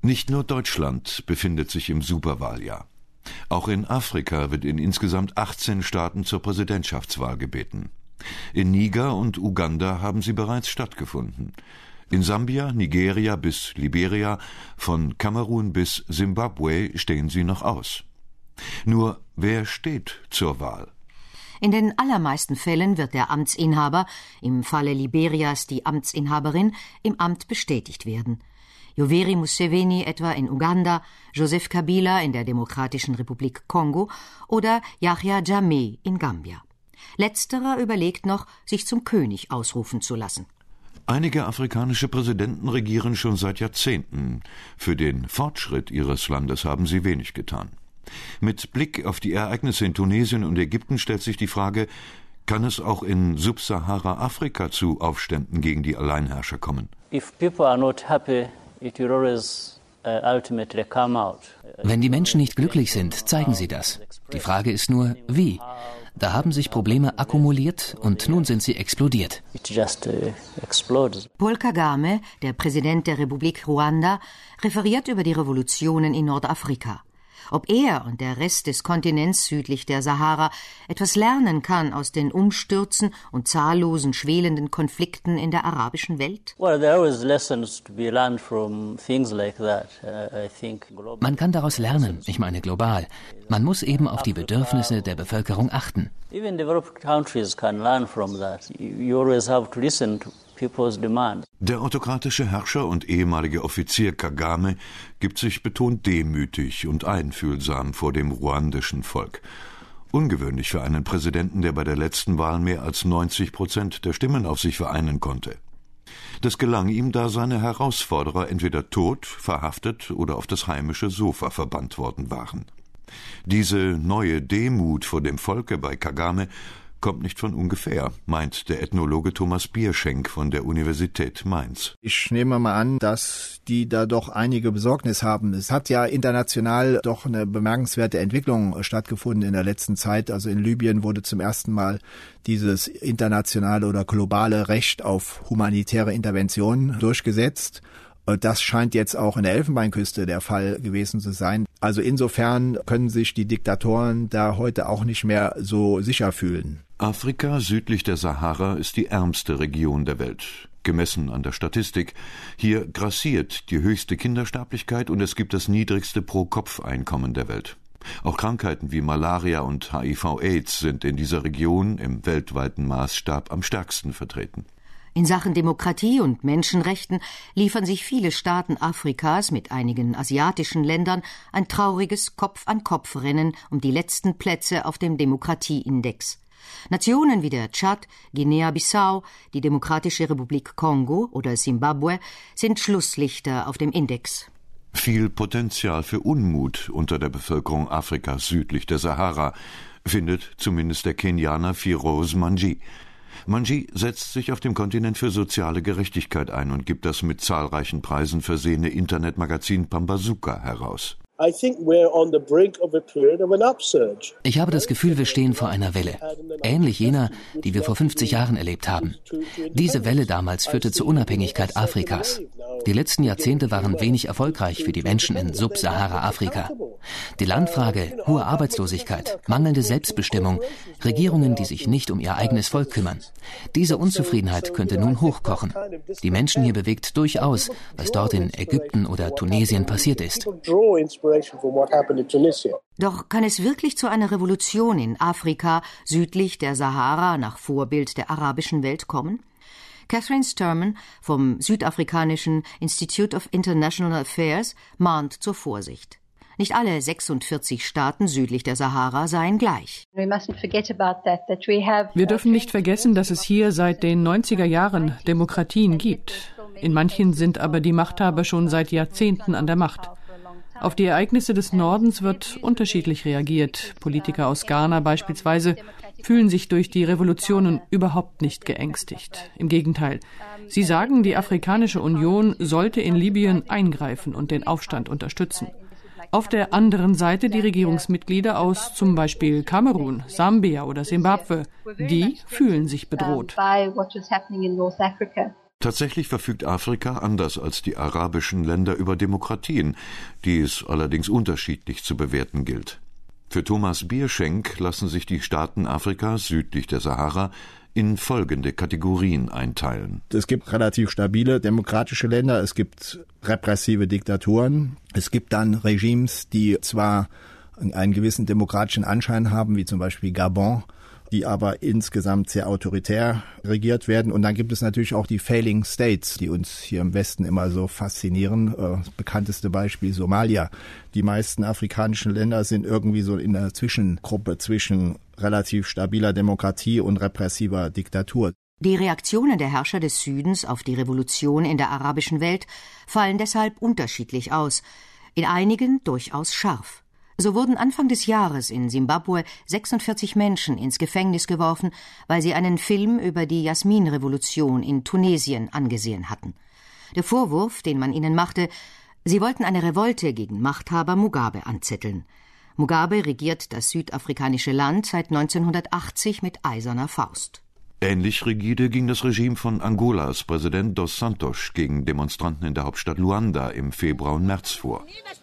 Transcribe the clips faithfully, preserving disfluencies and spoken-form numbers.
Nicht nur Deutschland befindet sich im Superwahljahr. Auch in Afrika wird in insgesamt achtzehn Staaten zur Präsidentschaftswahl gebeten. In Niger und Uganda haben sie bereits stattgefunden. In Sambia, Nigeria bis Liberia, von Kamerun bis Simbabwe stehen sie noch aus. Nur wer steht zur Wahl? In den allermeisten Fällen wird der Amtsinhaber, im Falle Liberias die Amtsinhaberin, im Amt bestätigt werden. Yoweri Museveni etwa in Uganda, Joseph Kabila in der Demokratischen Republik Kongo oder Yahya Jammeh in Gambia. Letzterer überlegt noch, sich zum König ausrufen zu lassen. Einige afrikanische Präsidenten regieren schon seit Jahrzehnten. Für den Fortschritt ihres Landes haben sie wenig getan. Mit Blick auf die Ereignisse in Tunesien und Ägypten stellt sich die Frage, kann es auch in Subsahara-Afrika zu Aufständen gegen die Alleinherrscher kommen? If people are not happy, it will always uh, ultimately come out. Wenn die Menschen nicht glücklich sind, zeigen sie das. Die Frage ist nur, wie? Da haben sich Probleme akkumuliert und nun sind sie explodiert. It just uh, explodes. Paul Kagame, der Präsident der Republik Ruanda, referiert über die Revolutionen in Nordafrika. Ob er und der Rest des Kontinents südlich der Sahara etwas lernen kann aus den Umstürzen und zahllosen schwelenden Konflikten in der arabischen Welt? Man kann daraus lernen, ich meine global. Man muss eben auf die Bedürfnisse der Bevölkerung achten. Even developed countries can learn from that. You always have to listen to people's demand. Der autokratische Herrscher und ehemalige Offizier Kagame gibt sich betont demütig und einfühlsam vor dem ruandischen Volk. Ungewöhnlich für einen Präsidenten, der bei der letzten Wahl mehr als neunzig Prozent der Stimmen auf sich vereinen konnte. Das gelang ihm, da seine Herausforderer entweder tot, verhaftet oder auf das heimische Sofa verbannt worden waren. Diese neue Demut vor dem Volke bei Kagame kommt nicht von ungefähr, meint der Ethnologe Thomas Bierschenk von der Universität Mainz. Ich nehme mal an, dass die da doch einige Besorgnis haben. Es hat ja international doch eine bemerkenswerte Entwicklung stattgefunden in der letzten Zeit. Also in Libyen wurde zum ersten Mal dieses internationale oder globale Recht auf humanitäre Intervention durchgesetzt. Das scheint jetzt auch in der Elfenbeinküste der Fall gewesen zu sein. Also insofern können sich die Diktatoren da heute auch nicht mehr so sicher fühlen. Afrika südlich der Sahara ist die ärmste Region der Welt, gemessen an der Statistik. Hier grassiert die höchste Kindersterblichkeit und es gibt das niedrigste Pro-Kopf-Einkommen der Welt. Auch Krankheiten wie Malaria und H I V/Aids sind in dieser Region im weltweiten Maßstab am stärksten vertreten. In Sachen Demokratie und Menschenrechten liefern sich viele Staaten Afrikas mit einigen asiatischen Ländern ein trauriges Kopf-an-Kopf-Rennen um die letzten Plätze auf dem Demokratieindex. Nationen wie der Tschad, Guinea-Bissau, die Demokratische Republik Kongo oder Simbabwe sind Schlusslichter auf dem Index. Viel Potenzial für Unmut unter der Bevölkerung Afrikas südlich der Sahara findet zumindest der Kenianer Firoz Manji. Manji setzt sich auf dem Kontinent für soziale Gerechtigkeit ein und gibt das mit zahlreichen Preisen versehene Internetmagazin Pambazuka heraus. Ich habe das Gefühl, wir stehen vor einer Welle, ähnlich jener, die wir vor fünfzig Jahren erlebt haben. Diese Welle damals führte zur Unabhängigkeit Afrikas. Die letzten Jahrzehnte waren wenig erfolgreich für die Menschen in Subsahara-Afrika. Die Landfrage, hohe Arbeitslosigkeit, mangelnde Selbstbestimmung, Regierungen, die sich nicht um ihr eigenes Volk kümmern. Diese Unzufriedenheit könnte nun hochkochen. Die Menschen hier bewegt durchaus, was dort in Ägypten oder Tunesien passiert ist. Doch kann es wirklich zu einer Revolution in Afrika südlich der Sahara nach Vorbild der arabischen Welt kommen? Catherine Sturman vom südafrikanischen Institute of International Affairs mahnt zur Vorsicht. Nicht alle sechsundvierzig Staaten südlich der Sahara seien gleich. Wir dürfen nicht vergessen, dass es hier seit den neunziger Jahren Demokratien gibt. In manchen sind aber die Machthaber schon seit Jahrzehnten an der Macht. Auf die Ereignisse des Nordens wird unterschiedlich reagiert. Politiker aus Ghana beispielsweise fühlen sich durch die Revolutionen überhaupt nicht geängstigt. Im Gegenteil, sie sagen, die Afrikanische Union sollte in Libyen eingreifen und den Aufstand unterstützen. Auf der anderen Seite die Regierungsmitglieder aus zum Beispiel Kamerun, Sambia oder Simbabwe. Die fühlen sich bedroht. Tatsächlich verfügt Afrika anders als die arabischen Länder über Demokratien, die es allerdings unterschiedlich zu bewerten gilt. Für Thomas Bierschenk lassen sich die Staaten Afrikas südlich der Sahara in folgende Kategorien einteilen. Es gibt relativ stabile demokratische Länder, es gibt repressive Diktaturen, es gibt dann Regimes, die zwar einen gewissen demokratischen Anschein haben, wie zum Beispiel Gabon, die aber insgesamt sehr autoritär regiert werden. Und dann gibt es natürlich auch die Failing States, die uns hier im Westen immer so faszinieren. Das bekannteste Beispiel Somalia. Die meisten afrikanischen Länder sind irgendwie so in der Zwischengruppe zwischen relativ stabiler Demokratie und repressiver Diktatur. Die Reaktionen der Herrscher des Südens auf die Revolution in der arabischen Welt fallen deshalb unterschiedlich aus, in einigen durchaus scharf. So wurden Anfang des Jahres in Simbabwe sechsundvierzig Menschen ins Gefängnis geworfen, weil sie einen Film über die Jasminrevolution in Tunesien angesehen hatten. Der Vorwurf, den man ihnen machte, sie wollten eine Revolte gegen Machthaber Mugabe anzetteln. Mugabe regiert das südafrikanische Land seit neunzehnhundertachtzig mit eiserner Faust. Ähnlich rigide ging das Regime von Angolas Präsident Dos Santos gegen Demonstranten in der Hauptstadt Luanda im Februar und März vor.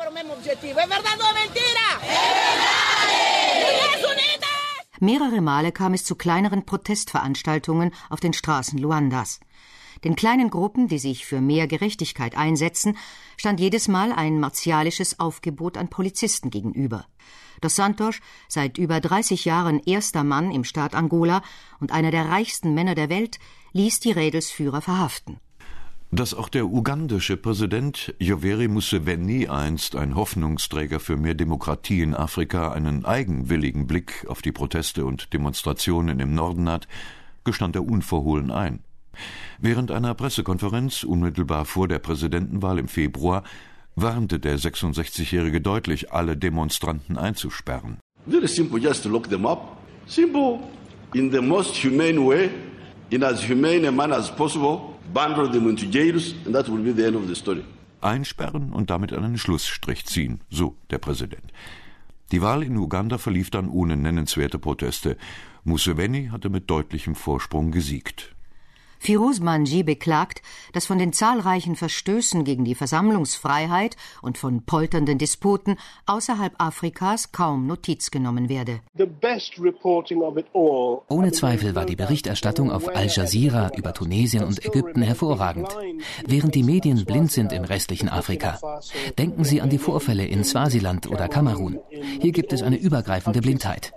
Mehrere Male kam es zu kleineren Protestveranstaltungen auf den Straßen Luandas. Den kleinen Gruppen, die sich für mehr Gerechtigkeit einsetzen, stand jedes Mal ein martialisches Aufgebot an Polizisten gegenüber. Dos Santos, seit über dreißig Jahren erster Mann im Staat Angola und einer der reichsten Männer der Welt, ließ die Rädelsführer verhaften. Dass auch der ugandische Präsident Yoweri Museveni, einst ein Hoffnungsträger für mehr Demokratie in Afrika, einen eigenwilligen Blick auf die Proteste und Demonstrationen im Norden hat, gestand er unverhohlen ein. Während einer Pressekonferenz unmittelbar vor der Präsidentenwahl im Februar warnte der sechsundsechzigjährige deutlich, alle Demonstranten einzusperren. Very simple, just to lock them up. Simple, in the most humane way, in as humane a manner as possible, bundle them into jails, and that will be the end of the story. Einsperren und damit einen Schlussstrich ziehen, so der Präsident. Die Wahl in Uganda verlief dann ohne nennenswerte Proteste. Museveni hatte mit deutlichem Vorsprung gesiegt. Firouz Manji beklagt, dass von den zahlreichen Verstößen gegen die Versammlungsfreiheit und von polternden Disputen außerhalb Afrikas kaum Notiz genommen werde. Ohne Zweifel war die Berichterstattung auf Al Jazeera über Tunesien und Ägypten hervorragend, während die Medien blind sind im restlichen Afrika. Denken Sie an die Vorfälle in Swasiland oder Kamerun. Hier gibt es eine übergreifende Blindheit.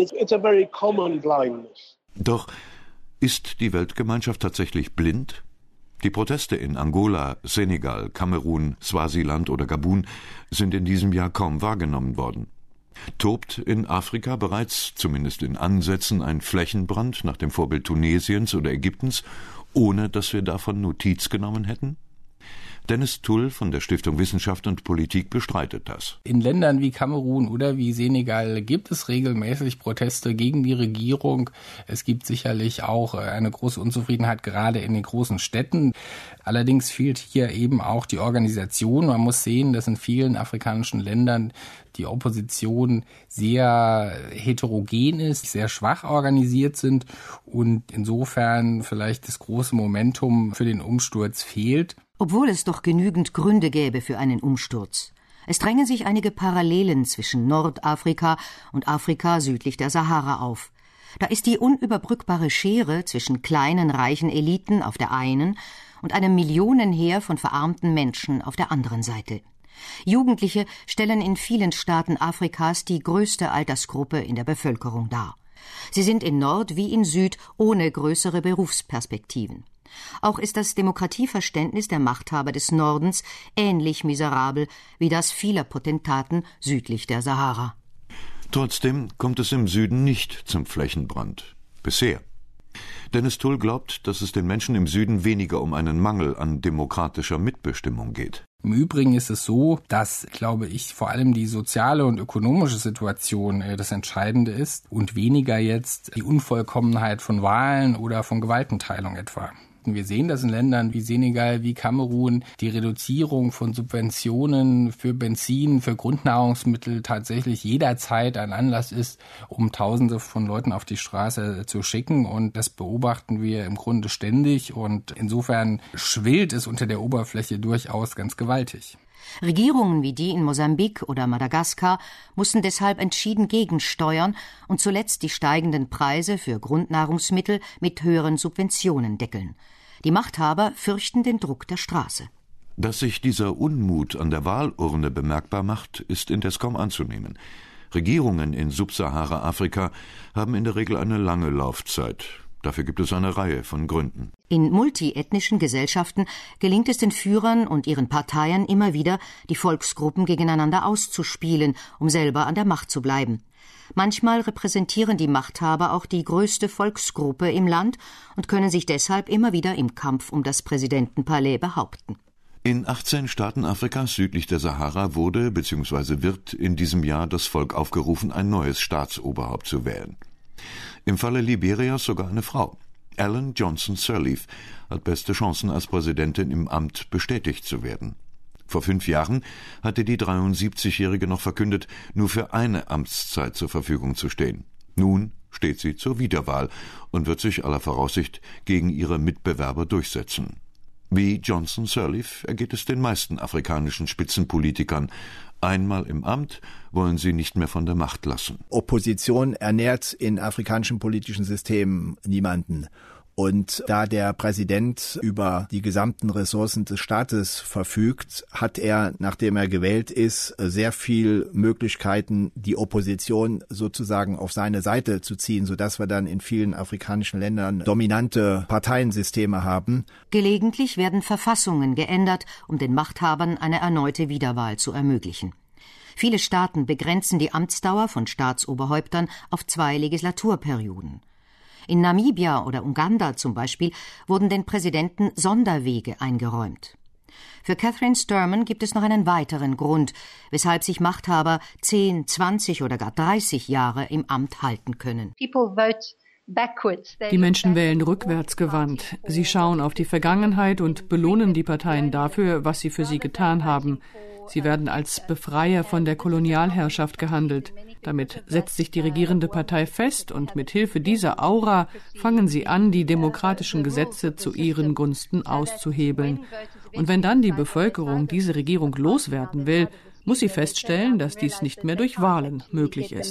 Doch ist die Weltgemeinschaft tatsächlich blind? Die Proteste in Angola, Senegal, Kamerun, Swasiland oder Gabun sind in diesem Jahr kaum wahrgenommen worden. Tobt in Afrika bereits, zumindest in Ansätzen, ein Flächenbrand nach dem Vorbild Tunesiens oder Ägyptens, ohne dass wir davon Notiz genommen hätten? Dennis Tull von der Stiftung Wissenschaft und Politik bestreitet das. In Ländern wie Kamerun oder wie Senegal gibt es regelmäßig Proteste gegen die Regierung. Es gibt sicherlich auch eine große Unzufriedenheit, gerade in den großen Städten. Allerdings fehlt hier eben auch die Organisation. Man muss sehen, dass in vielen afrikanischen Ländern die Opposition sehr heterogen ist, sehr schwach organisiert sind und insofern vielleicht das große Momentum für den Umsturz fehlt. Obwohl es doch genügend Gründe gäbe für einen Umsturz. Es drängen sich einige Parallelen zwischen Nordafrika und Afrika südlich der Sahara auf. Da ist die unüberbrückbare Schere zwischen kleinen, reichen Eliten auf der einen und einem Millionenheer von verarmten Menschen auf der anderen Seite. Jugendliche stellen in vielen Staaten Afrikas die größte Altersgruppe in der Bevölkerung dar. Sie sind in Nord wie in Süd ohne größere Berufsperspektiven. Auch ist das Demokratieverständnis der Machthaber des Nordens ähnlich miserabel wie das vieler Potentaten südlich der Sahara. Trotzdem kommt es im Süden nicht zum Flächenbrand. Bisher. Dennis Tull glaubt, dass es den Menschen im Süden weniger um einen Mangel an demokratischer Mitbestimmung geht. Im Übrigen ist es so, dass, glaube ich, vor allem die soziale und ökonomische Situation äh, das Entscheidende ist und weniger jetzt die Unvollkommenheit von Wahlen oder von Gewaltenteilung etwa. Ägypten. Wir sehen das in Ländern wie Senegal, wie Kamerun. Die Reduzierung von Subventionen für Benzin, für Grundnahrungsmittel tatsächlich jederzeit ein Anlass ist, um Tausende von Leuten auf die Straße zu schicken. Und das beobachten wir im Grunde ständig. Und insofern schwillt es unter der Oberfläche durchaus ganz gewaltig. Regierungen wie die in Mosambik oder Madagaskar mussten deshalb entschieden gegensteuern und zuletzt die steigenden Preise für Grundnahrungsmittel mit höheren Subventionen deckeln. Die Machthaber fürchten den Druck der Straße. Dass sich dieser Unmut an der Wahlurne bemerkbar macht, ist indes kaum anzunehmen. Regierungen in Subsahara-Afrika haben in der Regel eine lange Laufzeit. Dafür gibt es eine Reihe von Gründen. In multiethnischen Gesellschaften gelingt es den Führern und ihren Parteien immer wieder, die Volksgruppen gegeneinander auszuspielen, um selber an der Macht zu bleiben. Manchmal repräsentieren die Machthaber auch die größte Volksgruppe im Land und können sich deshalb immer wieder im Kampf um das Präsidentenpalais behaupten. In achtzehn Staaten Afrikas südlich der Sahara wurde bzw. wird in diesem Jahr das Volk aufgerufen, ein neues Staatsoberhaupt zu wählen. Im Falle Liberias sogar eine Frau. Ellen Johnson Sirleaf hat beste Chancen, als Präsidentin im Amt bestätigt zu werden. Vor fünf Jahren hatte die dreiundsiebzigjährige noch verkündet, nur für eine Amtszeit zur Verfügung zu stehen. Nun steht sie zur Wiederwahl und wird sich aller Voraussicht gegen ihre Mitbewerber durchsetzen. Wie Johnson Sirleaf ergeht es den meisten afrikanischen Spitzenpolitikern. Einmal im Amt wollen sie nicht mehr von der Macht lassen. Opposition ernährt in afrikanischen politischen Systemen niemanden. Und da der Präsident über die gesamten Ressourcen des Staates verfügt, hat er, nachdem er gewählt ist, sehr viel Möglichkeiten, die Opposition sozusagen auf seine Seite zu ziehen, sodass wir dann in vielen afrikanischen Ländern dominante Parteiensysteme haben. Gelegentlich werden Verfassungen geändert, um den Machthabern eine erneute Wiederwahl zu ermöglichen. Viele Staaten begrenzen die Amtsdauer von Staatsoberhäuptern auf zwei Legislaturperioden. In Namibia oder Uganda zum Beispiel wurden den Präsidenten Sonderwege eingeräumt. Für Catherine Sturman gibt es noch einen weiteren Grund, weshalb sich Machthaber zehn, zwanzig oder gar dreißig Jahre im Amt halten können. Die Menschen wählen rückwärtsgewandt. Sie schauen auf die Vergangenheit und belohnen die Parteien dafür, was sie für sie getan haben. Sie werden als Befreier von der Kolonialherrschaft gehandelt. Damit setzt sich die regierende Partei fest und mit Hilfe dieser Aura fangen sie an, die demokratischen Gesetze zu ihren Gunsten auszuhebeln. Und wenn dann die Bevölkerung diese Regierung loswerden will, muss sie feststellen, dass dies nicht mehr durch Wahlen möglich ist.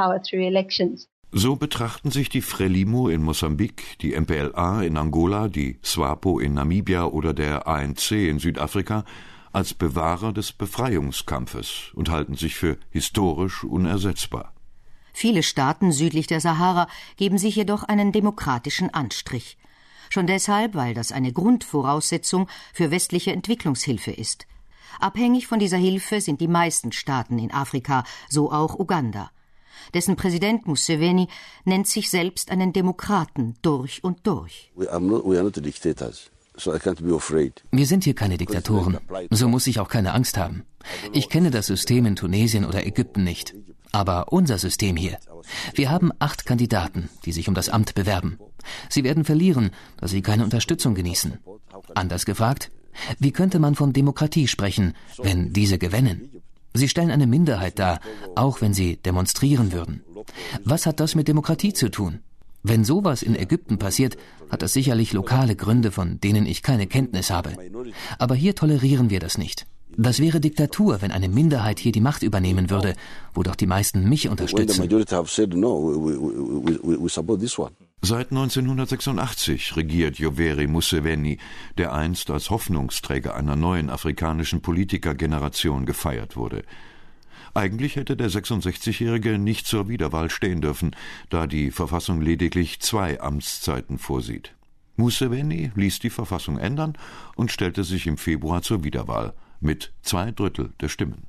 So betrachten sich die Frelimo in Mosambik, die M P L A in Angola, die SWAPO in Namibia oder der A N C in Südafrika als Bewahrer des Befreiungskampfes und halten sich für historisch unersetzbar. Viele Staaten südlich der Sahara geben sich jedoch einen demokratischen Anstrich. Schon deshalb, weil das eine Grundvoraussetzung für westliche Entwicklungshilfe ist. Abhängig von dieser Hilfe sind die meisten Staaten in Afrika, so auch Uganda. Dessen Präsident Museveni nennt sich selbst einen Demokraten durch und durch. We are not, we are not dictators. Wir sind hier keine Diktatoren, so muss ich auch keine Angst haben. Ich kenne das System in Tunesien oder Ägypten nicht, aber unser System hier. Wir haben acht Kandidaten, die sich um das Amt bewerben. Sie werden verlieren, da sie keine Unterstützung genießen. Anders gefragt, wie könnte man von Demokratie sprechen, wenn diese gewinnen? Sie stellen eine Minderheit dar, auch wenn sie demonstrieren würden. Was hat das mit Demokratie zu tun? Wenn sowas in Ägypten passiert, hat das sicherlich lokale Gründe, von denen ich keine Kenntnis habe. Aber hier tolerieren wir das nicht. Das wäre Diktatur, wenn eine Minderheit hier die Macht übernehmen würde, wo doch die meisten mich unterstützen. Seit neunzehnhundertsechsundachtzig regiert Yoweri Museveni, der einst als Hoffnungsträger einer neuen afrikanischen Politikergeneration gefeiert wurde. Eigentlich hätte der sechsundsechzigjährige nicht zur Wiederwahl stehen dürfen, da die Verfassung lediglich zwei Amtszeiten vorsieht. Museveni ließ die Verfassung ändern und stellte sich im Februar zur Wiederwahl mit zwei Drittel der Stimmen.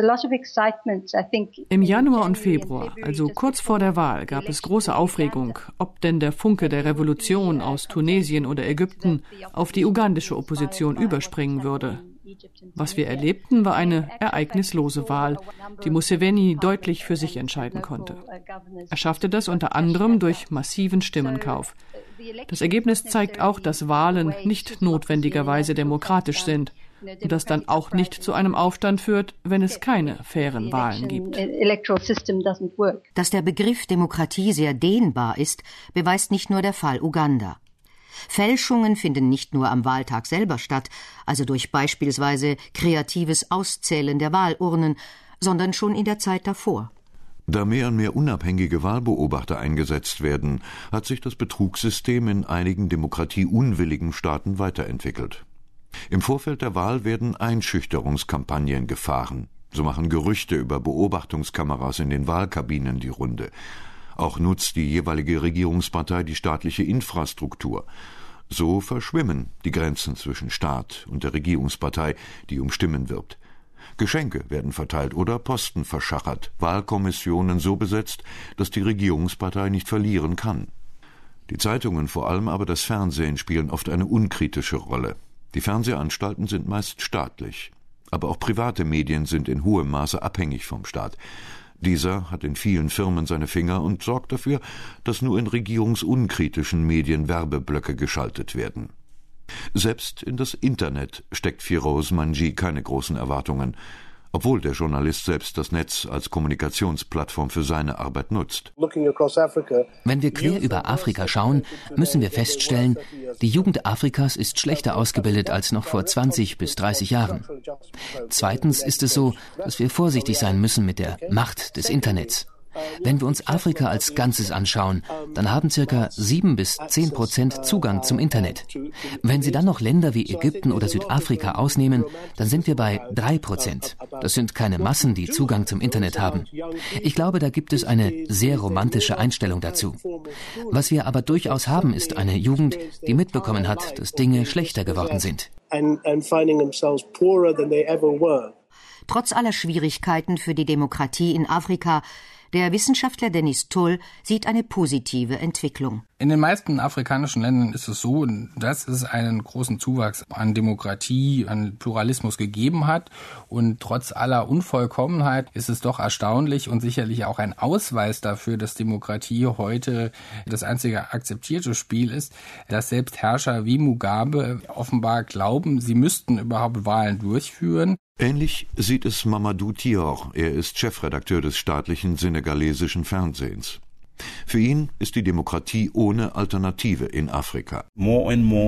Im Januar und Februar, also kurz vor der Wahl, gab es große Aufregung, ob denn der Funke der Revolution aus Tunesien oder Ägypten auf die ugandische Opposition überspringen würde. Was wir erlebten, war eine ereignislose Wahl, die Museveni deutlich für sich entscheiden konnte. Er schaffte das unter anderem durch massiven Stimmenkauf. Das Ergebnis zeigt auch, dass Wahlen nicht notwendigerweise demokratisch sind und das dann auch nicht zu einem Aufstand führt, wenn es keine fairen Wahlen gibt. Dass der Begriff Demokratie sehr dehnbar ist, beweist nicht nur der Fall Uganda. Fälschungen finden nicht nur am Wahltag selber statt, also durch beispielsweise kreatives Auszählen der Wahlurnen, sondern schon in der Zeit davor. Da mehr und mehr unabhängige Wahlbeobachter eingesetzt werden, hat sich das Betrugssystem in einigen demokratieunwilligen Staaten weiterentwickelt. Im Vorfeld der Wahl werden Einschüchterungskampagnen gefahren. So machen Gerüchte über Beobachtungskameras in den Wahlkabinen die Runde. Auch nutzt die jeweilige Regierungspartei die staatliche Infrastruktur. So verschwimmen die Grenzen zwischen Staat und der Regierungspartei, die um Stimmen wirbt. Geschenke werden verteilt oder Posten verschachert, Wahlkommissionen so besetzt, dass die Regierungspartei nicht verlieren kann. Die Zeitungen, vor allem aber das Fernsehen, spielen oft eine unkritische Rolle. Die Fernsehanstalten sind meist staatlich. Aber auch private Medien sind in hohem Maße abhängig vom Staat. Dieser hat in vielen Firmen seine Finger und sorgt dafür, dass nur in regierungsunkritischen Medien Werbeblöcke geschaltet werden. Selbst in das Internet steckt Firoz Manji keine großen Erwartungen, obwohl der Journalist selbst das Netz als Kommunikationsplattform für seine Arbeit nutzt. Wenn wir quer über Afrika schauen, müssen wir feststellen, die Jugend Afrikas ist schlechter ausgebildet als noch vor zwanzig bis dreißig Jahren. Zweitens ist es so, dass wir vorsichtig sein müssen mit der Macht des Internets. Wenn wir uns Afrika als Ganzes anschauen, dann haben circa sieben bis zehn Prozent Zugang zum Internet. Wenn Sie dann noch Länder wie Ägypten oder Südafrika ausnehmen, dann sind wir bei drei Prozent. Das sind keine Massen, die Zugang zum Internet haben. Ich glaube, da gibt es eine sehr romantische Einstellung dazu. Was wir aber durchaus haben, ist eine Jugend, die mitbekommen hat, dass Dinge schlechter geworden sind. Trotz aller Schwierigkeiten für die Demokratie in Afrika, der Wissenschaftler Dennis Tull sieht eine positive Entwicklung. In den meisten afrikanischen Ländern ist es so, dass es einen großen Zuwachs an Demokratie, an Pluralismus gegeben hat. Und trotz aller Unvollkommenheit ist es doch erstaunlich und sicherlich auch ein Ausweis dafür, dass Demokratie heute das einzige akzeptierte Spiel ist, dass selbst Herrscher wie Mugabe offenbar glauben, sie müssten überhaupt Wahlen durchführen. Ähnlich sieht es Mamadou Thior. Er ist Chefredakteur des staatlichen senegalesischen Fernsehens. Für ihn ist die Demokratie ohne Alternative in Afrika. Mehr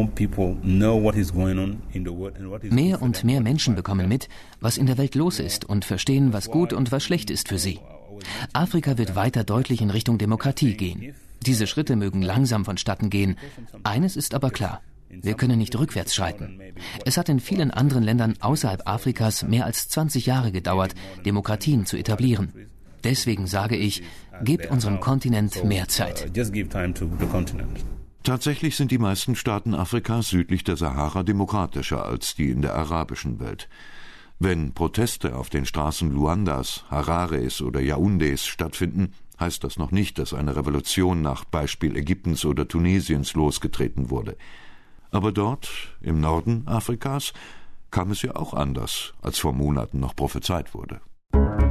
und mehr Menschen bekommen mit, was in der Welt los ist und verstehen, was gut und was schlecht ist für sie. Afrika wird weiter deutlich in Richtung Demokratie gehen. Diese Schritte mögen langsam vonstatten gehen. Eines ist aber klar. Wir können nicht rückwärts schreiten. Es hat in vielen anderen Ländern außerhalb Afrikas mehr als zwanzig Jahre gedauert, Demokratien zu etablieren. Deswegen sage ich, gebt unserem Kontinent mehr Zeit. Tatsächlich sind die meisten Staaten Afrikas südlich der Sahara demokratischer als die in der arabischen Welt. Wenn Proteste auf den Straßen Luandas, Harares oder Yaoundés stattfinden, heißt das noch nicht, dass eine Revolution nach Beispiel Ägyptens oder Tunesiens losgetreten wurde. Aber dort, im Norden Afrikas, kam es ja auch anders, als vor Monaten noch prophezeit wurde.